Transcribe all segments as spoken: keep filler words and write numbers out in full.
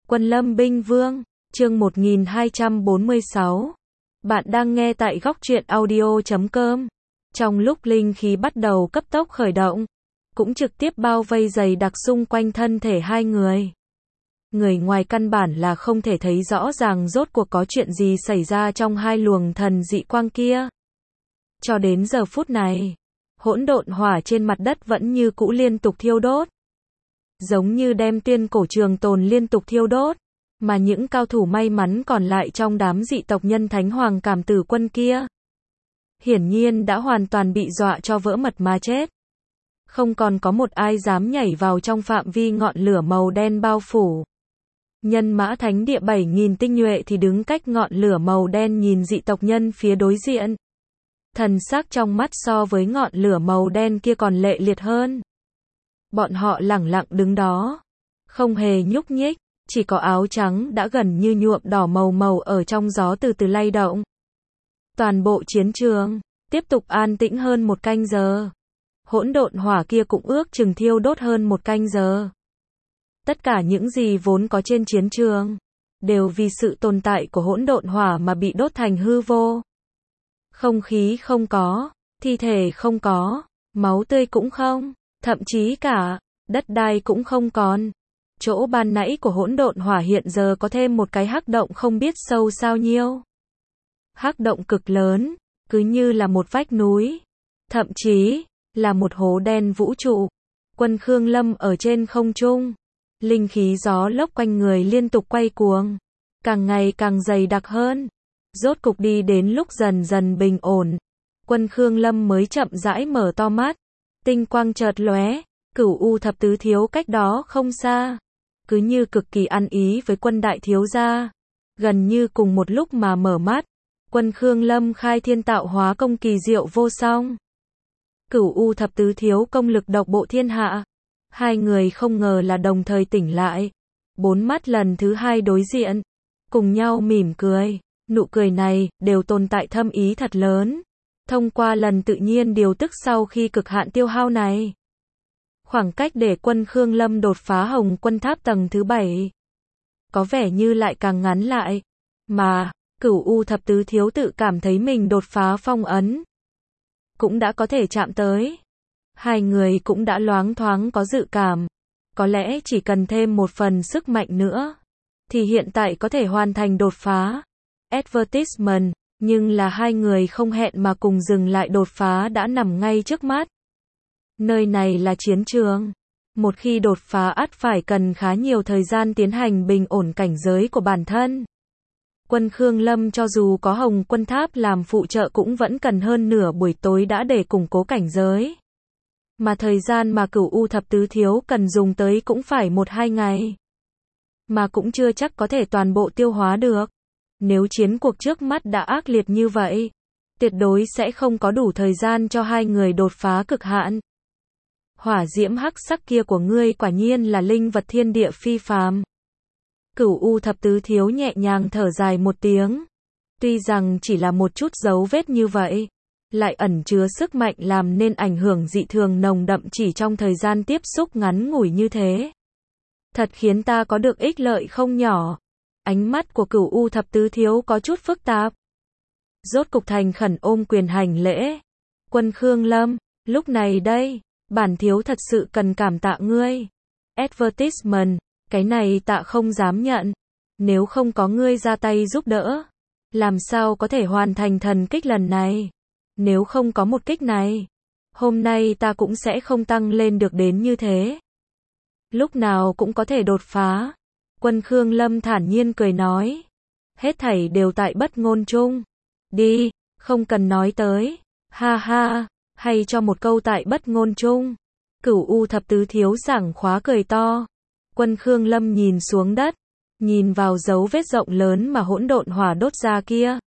Quân Lâm Binh Vương, chương một nghìn hai trăm bốn mươi sáu. Bạn đang nghe tại góc truyện audio chấm com. Trong lúc linh khí bắt đầu cấp tốc khởi động, cũng trực tiếp bao vây dày đặc xung quanh thân thể hai người. Người ngoài căn bản là không thể thấy rõ ràng rốt cuộc có chuyện gì xảy ra trong hai luồng thần dị quang kia. Cho đến giờ phút này, hỗn độn hỏa trên mặt đất vẫn như cũ liên tục thiêu đốt. Giống như đem tuyên cổ trường tồn liên tục thiêu đốt, mà những cao thủ may mắn còn lại trong đám dị tộc nhân Thánh Hoàng Cảm Tử Quân kia, hiển nhiên đã hoàn toàn bị dọa cho vỡ mật mà chết. Không còn có một ai dám nhảy vào trong phạm vi ngọn lửa màu đen bao phủ. Nhân mã thánh địa bảy nghìn tinh nhuệ thì đứng cách ngọn lửa màu đen nhìn dị tộc nhân phía đối diện. Thần sắc trong mắt so với ngọn lửa màu đen kia còn lệ liệt hơn. Bọn họ lẳng lặng đứng đó, không hề nhúc nhích, chỉ có áo trắng đã gần như nhuộm đỏ màu màu ở trong gió từ từ lay động. Toàn bộ chiến trường tiếp tục an tĩnh hơn một canh giờ. Hỗn độn hỏa kia cũng ước chừng thiêu đốt hơn một canh giờ. Tất cả những gì vốn có trên chiến trường đều vì sự tồn tại của hỗn độn hỏa mà bị đốt thành hư vô. Không khí không có, thi thể không có, máu tươi cũng không, thậm chí cả đất đai cũng không còn. Chỗ ban nãy của hỗn độn hỏa hiện giờ có thêm một cái hắc động không biết sâu sao nhiêu. Hắc động cực lớn, cứ như là một vách núi, thậm chí là một hố đen vũ trụ. Quân Khương Lâm ở trên không trung, linh khí gió lốc quanh người liên tục quay cuồng, càng ngày càng dày đặc hơn. Rốt cục đi đến lúc dần dần bình ổn, Quân Khương Lâm mới chậm rãi mở to mắt. Tinh quang chợt lóe, Cửu U thập tứ thiếu cách đó không xa, cứ như cực kỳ ăn ý với Quân đại thiếu gia. Gần như cùng một lúc mà mở mắt, Quân Khương Lâm khai thiên tạo hóa công kỳ diệu vô song. Cửu U thập tứ thiếu công lực độc bộ thiên hạ. Hai người không ngờ là đồng thời tỉnh lại. Bốn mắt lần thứ hai đối diện, cùng nhau mỉm cười. Nụ cười này đều tồn tại thâm ý thật lớn. Thông qua lần tự nhiên điều tức sau khi cực hạn tiêu hao này, khoảng cách để Quân Khương Lâm đột phá Hồng Quân Tháp tầng thứ bảy có vẻ như lại càng ngắn lại. Mà Cửu U thập tứ thiếu tự cảm thấy mình đột phá phong ấn cũng đã có thể chạm tới. Hai người cũng đã loáng thoáng có dự cảm, có lẽ chỉ cần thêm một phần sức mạnh nữa thì hiện tại có thể hoàn thành đột phá. Advertisement, nhưng là hai người không hẹn mà cùng dừng lại, đột phá đã nằm ngay trước mắt. Nơi này là chiến trường. Một khi đột phá ắt phải cần khá nhiều thời gian tiến hành bình ổn cảnh giới của bản thân. Quân Khương Lâm cho dù có Hồng Quân Tháp làm phụ trợ cũng vẫn cần hơn nửa buổi tối đã để củng cố cảnh giới. Mà thời gian mà Cửu U thập tứ thiếu cần dùng tới cũng phải một hai ngày. Mà cũng chưa chắc có thể toàn bộ tiêu hóa được. Nếu chiến cuộc trước mắt đã ác liệt như vậy, tuyệt đối sẽ không có đủ thời gian cho hai người đột phá cực hạn. Hỏa diễm hắc sắc kia của ngươi quả nhiên là linh vật thiên địa phi phàm. Cửu U thập tứ thiếu nhẹ nhàng thở dài một tiếng. Tuy rằng chỉ là một chút dấu vết như vậy, lại ẩn chứa sức mạnh làm nên ảnh hưởng dị thường nồng đậm chỉ trong thời gian tiếp xúc ngắn ngủi như thế. Thật khiến ta có được ích lợi không nhỏ. Ánh mắt của Cửu U thập tứ thiếu có chút phức tạp. Rốt cục thành khẩn ôm quyền hành lễ. Quân Khương Lâm, lúc này đây, bản thiếu thật sự cần cảm tạ ngươi. Advertisement, cái này tạ không dám nhận. Nếu không có ngươi ra tay giúp đỡ, làm sao có thể hoàn thành thần kích lần này. Nếu không có một kích này, hôm nay ta cũng sẽ không tăng lên được đến như thế. Lúc nào cũng có thể đột phá. Quân Khương Lâm thản nhiên cười nói. Hết thảy đều tại bất ngôn chung. Đi, không cần nói tới. Ha ha, hay cho một câu tại bất ngôn chung. Cửu U thập tứ thiếu sảng khóa cười to. Quân Khương Lâm nhìn xuống đất, nhìn vào dấu vết rộng lớn mà hỗn độn hỏa đốt ra kia.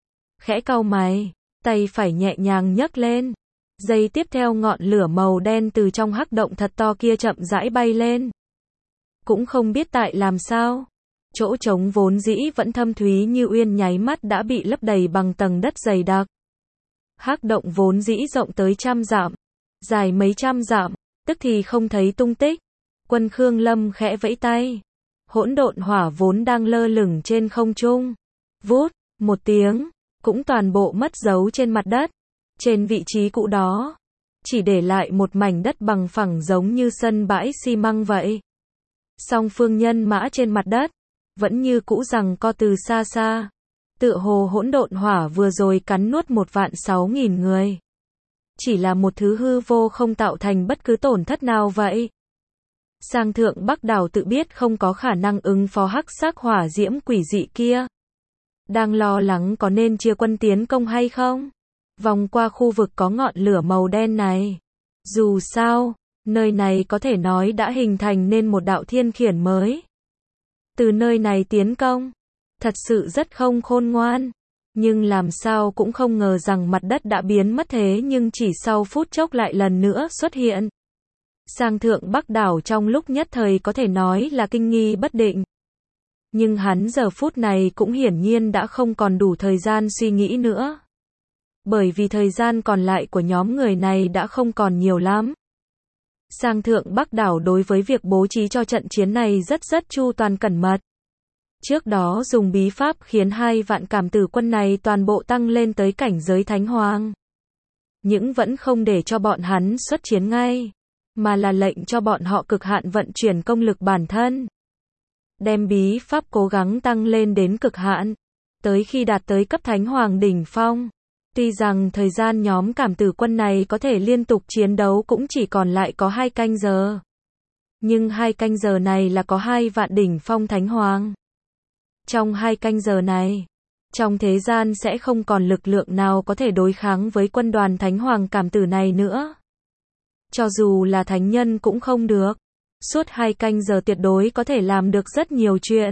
Khẽ cau mày, tay phải nhẹ nhàng nhấc lên. Giây tiếp theo ngọn lửa màu đen từ trong hắc động thật to kia chậm rãi bay lên. Cũng không biết tại làm sao, chỗ trống vốn dĩ vẫn thâm thúy như uyên nháy mắt đã bị lấp đầy bằng tầng đất dày đặc. Hắc động vốn dĩ rộng tới trăm dặm, dài mấy trăm dặm, tức thì không thấy tung tích. Quân Khương Lâm khẽ vẫy tay, hỗn độn hỏa vốn đang lơ lửng trên không trung. Vút, một tiếng, cũng toàn bộ mất dấu trên mặt đất. Trên vị trí cũ đó, chỉ để lại một mảnh đất bằng phẳng giống như sân bãi xi măng vậy. Song phương nhân mã trên mặt đất, vẫn như cũ rằng co từ xa xa. Tựa hồ hỗn độn hỏa vừa rồi cắn nuốt một vạn sáu nghìn người. Chỉ là một thứ hư vô không tạo thành bất cứ tổn thất nào vậy. Sang Thượng Bắc Đảo tự biết không có khả năng ứng phó hắc sắc hỏa diễm quỷ dị kia. Đang lo lắng có nên chia quân tiến công hay không? Vòng qua khu vực có ngọn lửa màu đen này. Dù sao, nơi này có thể nói đã hình thành nên một đạo thiên khiển mới. Từ nơi này tiến công, thật sự rất không khôn ngoan. Nhưng làm sao cũng không ngờ rằng mặt đất đã biến mất thế nhưng chỉ sau phút chốc lại lần nữa xuất hiện. Sang Thượng Bắc Đảo trong lúc nhất thời có thể nói là kinh nghi bất định. Nhưng hắn giờ phút này cũng hiển nhiên đã không còn đủ thời gian suy nghĩ nữa. Bởi vì thời gian còn lại của nhóm người này đã không còn nhiều lắm. Sang Thượng Bắc Đảo đối với việc bố trí cho trận chiến này rất rất chu toàn cẩn mật. Trước đó dùng bí pháp khiến hai vạn cảm tử quân này toàn bộ tăng lên tới cảnh giới thánh hoàng. Nhưng vẫn không để cho bọn hắn xuất chiến ngay, mà là lệnh cho bọn họ cực hạn vận chuyển công lực bản thân. Đem bí pháp cố gắng tăng lên đến cực hạn, tới khi đạt tới cấp thánh hoàng đỉnh phong. Tuy rằng thời gian nhóm cảm tử quân này có thể liên tục chiến đấu cũng chỉ còn lại có hai canh giờ. Nhưng hai canh giờ này là có hai vạn đỉnh phong thánh hoàng. Trong hai canh giờ này, trong thế gian sẽ không còn lực lượng nào có thể đối kháng với quân đoàn thánh hoàng cảm tử này nữa. Cho dù là thánh nhân cũng không được. Suốt hai canh giờ tuyệt đối có thể làm được rất nhiều chuyện.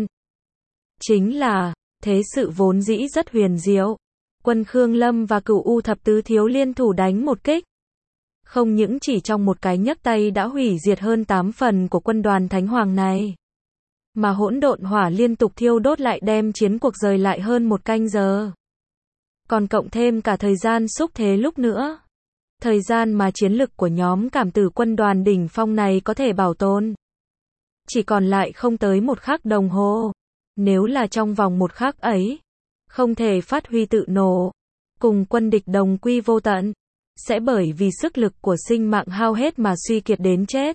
Chính là, thế sự vốn dĩ rất huyền diệu. Quân Khương Lâm và Cửu U thập tứ thiếu liên thủ đánh một kích. Không những chỉ trong một cái nhấc tay đã hủy diệt hơn tám phần của quân đoàn thánh hoàng này. Mà hỗn độn hỏa liên tục thiêu đốt lại đem chiến cuộc rời lại hơn một canh giờ. Còn cộng thêm cả thời gian xúc thế lúc nữa. Thời gian mà chiến lực của nhóm cảm tử quân đoàn đỉnh phong này có thể bảo tồn. Chỉ còn lại không tới một khắc đồng hồ. Nếu là trong vòng một khắc ấy, không thể phát huy tự nổ, cùng quân địch đồng quy vô tận, sẽ bởi vì sức lực của sinh mạng hao hết mà suy kiệt đến chết.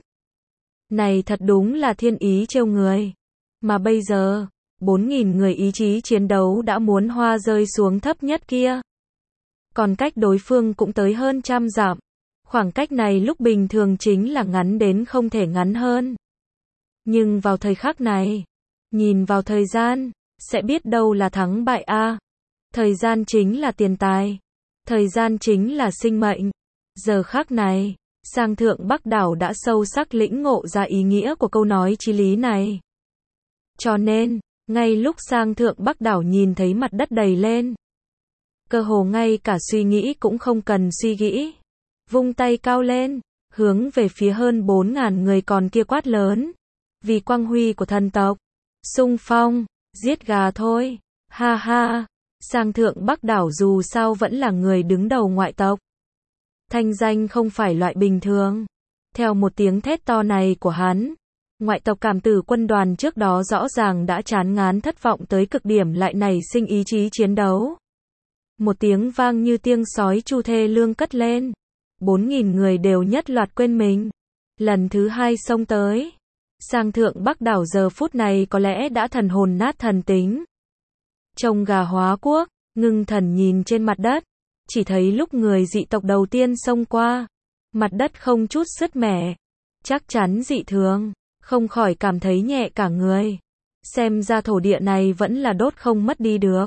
Này thật đúng là thiên ý trêu người. Mà bây giờ, bốn nghìn người ý chí chiến đấu đã muốn hoa rơi xuống thấp nhất kia. Còn cách đối phương cũng tới hơn trăm dặm. Khoảng cách này lúc bình thường chính là ngắn đến không thể ngắn hơn. Nhưng vào thời khắc này, nhìn vào thời gian, sẽ biết đâu là thắng bại a. Thời gian chính là tiền tài. Thời gian chính là sinh mệnh. Giờ khắc này, Sang Thượng Bắc Đảo đã sâu sắc lĩnh ngộ ra ý nghĩa của câu nói chí lý này. Cho nên, ngay lúc Sang Thượng Bắc Đảo nhìn thấy mặt đất đầy lên, cơ hồ ngay cả suy nghĩ cũng không cần suy nghĩ. Vung tay cao lên, hướng về phía hơn bốn ngàn người còn kia quát lớn. Vì quang huy của thần tộc, xung phong, giết gà thôi, ha ha. Sang Thượng Bắc Đảo dù sao vẫn là người đứng đầu ngoại tộc. Thanh danh không phải loại bình thường. Theo một tiếng thét to này của hắn, ngoại tộc cảm tử quân đoàn trước đó rõ ràng đã chán ngán thất vọng tới cực điểm lại nảy sinh ý chí chiến đấu. Một tiếng vang như tiếng sói chu thê lương cất lên. Bốn nghìn người đều nhất loạt quên mình. Lần thứ hai xông tới. Sang Thượng Bắc Đảo giờ phút này có lẽ đã thần hồn nát thần tính. Trông gà hóa quốc, ngưng thần nhìn trên mặt đất. Chỉ thấy lúc người dị tộc đầu tiên xông qua, mặt đất không chút sứt mẻ. Chắc chắn dị thường, không khỏi cảm thấy nhẹ cả người. Xem ra thổ địa này vẫn là đốt không mất đi được.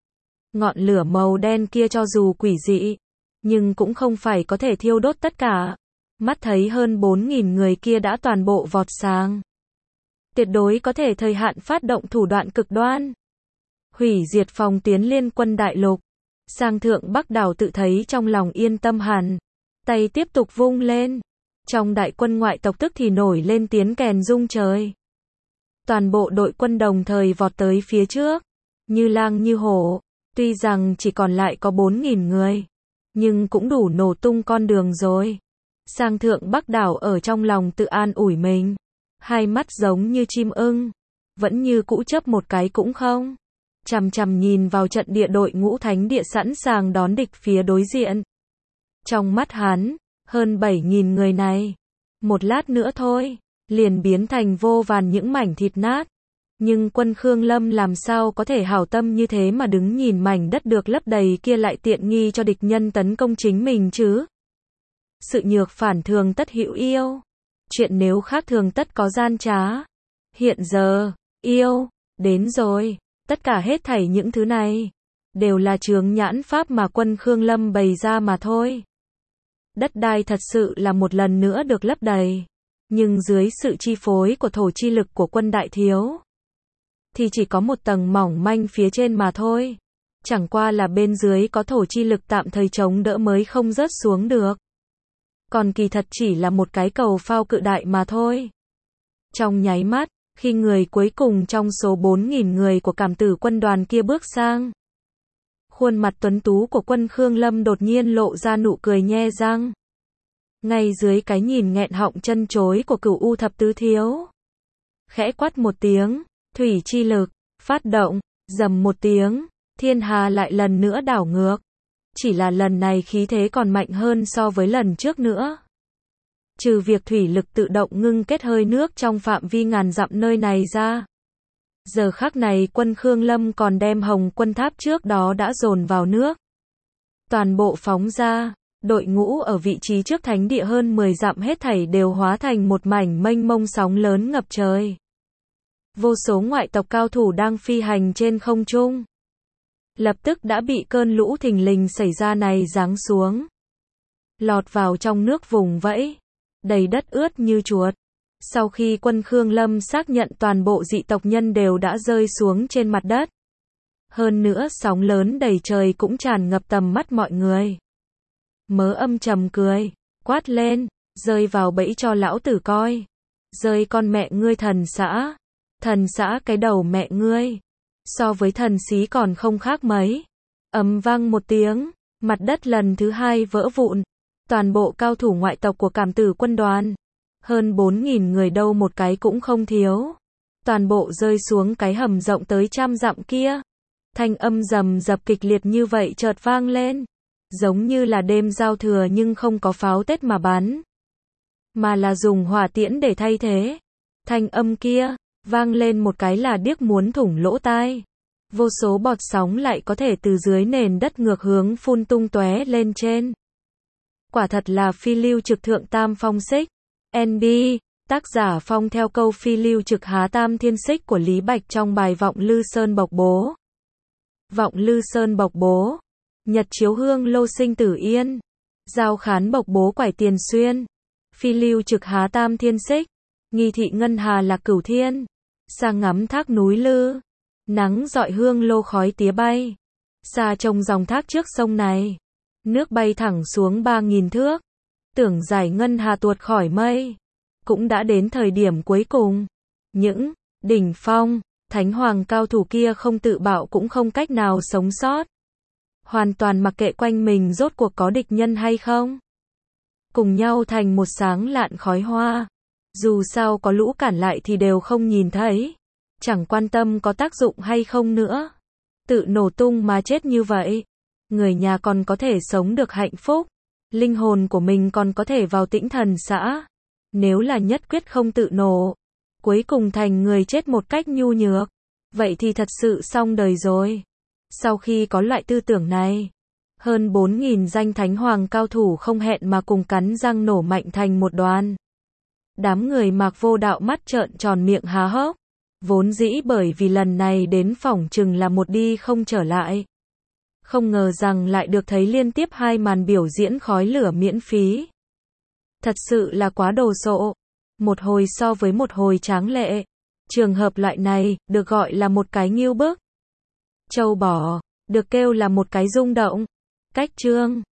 Ngọn lửa màu đen kia cho dù quỷ dị, nhưng cũng không phải có thể thiêu đốt tất cả. Mắt thấy hơn bốn nghìn người kia đã toàn bộ vọt sang. Tuyệt đối có thể thời hạn phát động thủ đoạn cực đoan. Hủy diệt phòng tuyến liên quân đại lục. Sang Thượng Bắc Đảo tự thấy trong lòng yên tâm hẳn. Tay tiếp tục vung lên. Trong đại quân ngoại tộc tức thì nổi lên tiếng kèn rung trời. Toàn bộ đội quân đồng thời vọt tới phía trước. Như lang như hổ. Tuy rằng chỉ còn lại có bốn nghìn người. Nhưng cũng đủ nổ tung con đường rồi. Sang Thượng Bắc Đảo ở trong lòng tự an ủi mình. Hai mắt giống như chim ưng. vẫn như cũ chớp một cái cũng không. Chằm chằm nhìn vào trận địa đội ngũ thánh địa sẵn sàng đón địch phía đối diện. Trong mắt hắn, hơn bảy nghìn người này, một lát nữa thôi, liền biến thành vô vàn những mảnh thịt nát. Nhưng quân Khương Lâm làm sao có thể hảo tâm như thế mà đứng nhìn mảnh đất được lấp đầy kia lại tiện nghi cho địch nhân tấn công chính mình chứ? Sự nhược phản thường tất hữu yêu. Chuyện nếu khác thường tất có gian trá. Hiện giờ, yêu, đến rồi. Tất cả hết thảy những thứ này, đều là chướng nhãn pháp mà quân Khương Lâm bày ra mà thôi. Đất đai thật sự là một lần nữa được lấp đầy. Nhưng dưới sự chi phối của thổ chi lực của quân Đại Thiếu, thì chỉ có một tầng mỏng manh phía trên mà thôi. Chẳng qua là bên dưới có thổ chi lực tạm thời chống đỡ mới không rớt xuống được. Còn kỳ thật chỉ là một cái cầu phao cự đại mà thôi. Trong nháy mắt, khi người cuối cùng trong số bốn nghìn người của cảm tử quân đoàn kia bước sang, khuôn mặt tuấn tú của quân Khương Lâm đột nhiên lộ ra nụ cười nhe răng. Ngay dưới cái nhìn nghẹn họng chân chối của Cửu U thập tứ thiếu, khẽ quát một tiếng, thủy chi lực, phát động, rầm một tiếng, thiên hà lại lần nữa đảo ngược. Chỉ là lần này khí thế còn mạnh hơn so với lần trước nữa. Trừ việc thủy lực tự động ngưng kết hơi nước trong phạm vi ngàn dặm nơi này ra. Giờ khắc này quân Khương Lâm còn đem Hồng Quân Tháp trước đó đã dồn vào nước. Toàn bộ phóng ra, đội ngũ ở vị trí trước thánh địa hơn mười dặm hết thảy đều hóa thành một mảnh mênh mông sóng lớn ngập trời. Vô số ngoại tộc cao thủ đang phi hành trên không trung, lập tức đã bị cơn lũ thình lình xảy ra này giáng xuống. Lọt vào trong nước vùng vẫy, đầy đất ướt như chuột. Sau khi quân Khương Lâm xác nhận toàn bộ dị tộc nhân đều đã rơi xuống trên mặt đất. Hơn nữa sóng lớn đầy trời cũng tràn ngập tầm mắt mọi người. Mớ âm trầm cười, quát lên, rơi vào bẫy cho lão tử coi. Rơi con mẹ ngươi thần xã. Thần xã cái đầu mẹ ngươi. So với thần xí còn không khác mấy. Ầm vang một tiếng, mặt đất lần thứ hai vỡ vụn. Toàn bộ cao thủ ngoại tộc của cảm tử quân đoàn, hơn bốn nghìn người đâu một cái cũng không thiếu. Toàn bộ rơi xuống cái hầm rộng tới trăm dặm kia. Thanh âm rầm rập kịch liệt như vậy chợt vang lên. Giống như là đêm giao thừa nhưng không có pháo Tết mà bắn, mà là dùng hỏa tiễn để thay thế. Thanh âm kia, vang lên một cái là điếc muốn thủng lỗ tai. Vô số bọt sóng lại có thể từ dưới nền đất ngược hướng phun tung tóe lên trên. Quả thật là phi lưu trực thượng tam phong xích. en bê, tác giả phong theo câu phi lưu trực há tam thiên xích của Lý Bạch trong bài Vọng Lư Sơn Bộc Bố. Vọng Lư Sơn Bộc Bố, Nhật Chiếu Hương Lô Sinh Tử Yên, Giao Khán Bộc Bố Quải Tiền Xuyên, phi lưu trực há tam thiên xích, nghi thị ngân hà lạc cửu thiên, sang ngắm thác núi Lư, nắng dọi hương lô khói tía bay, xa trông dòng thác trước sông này, nước bay thẳng xuống ba nghìn thước, tưởng giải ngân hà tuột khỏi mây, cũng đã đến thời điểm cuối cùng. Những đỉnh phong, thánh hoàng cao thủ kia không tự bạo cũng không cách nào sống sót. Hoàn toàn mặc kệ quanh mình rốt cuộc có địch nhân hay không. Cùng nhau thành một sáng lạn khói hoa. Dù sao có lũ cản lại thì đều không nhìn thấy. Chẳng quan tâm có tác dụng hay không nữa. Tự nổ tung mà chết như vậy. Người nhà còn có thể sống được hạnh phúc. Linh hồn của mình còn có thể vào tĩnh thần xã. Nếu là nhất quyết không tự nổ, cuối cùng thành người chết một cách nhu nhược, vậy thì thật sự xong đời rồi. Sau khi có loại tư tưởng này, hơn bốn nghìn danh thánh hoàng cao thủ không hẹn mà cùng cắn răng nổ mạnh thành một đoàn. Đám người Mạc Vô Đạo mắt trợn tròn miệng há hốc, vốn dĩ bởi vì lần này đến phỏng chừng là một đi không trở lại. Không ngờ rằng lại được thấy liên tiếp hai màn biểu diễn khói lửa miễn phí. Thật sự là quá đồ sộ, một hồi so với một hồi tráng lệ. Trường hợp loại này, được gọi là một cái ngưu bức. Châu bò, được kêu là một cái rung động. Cách chương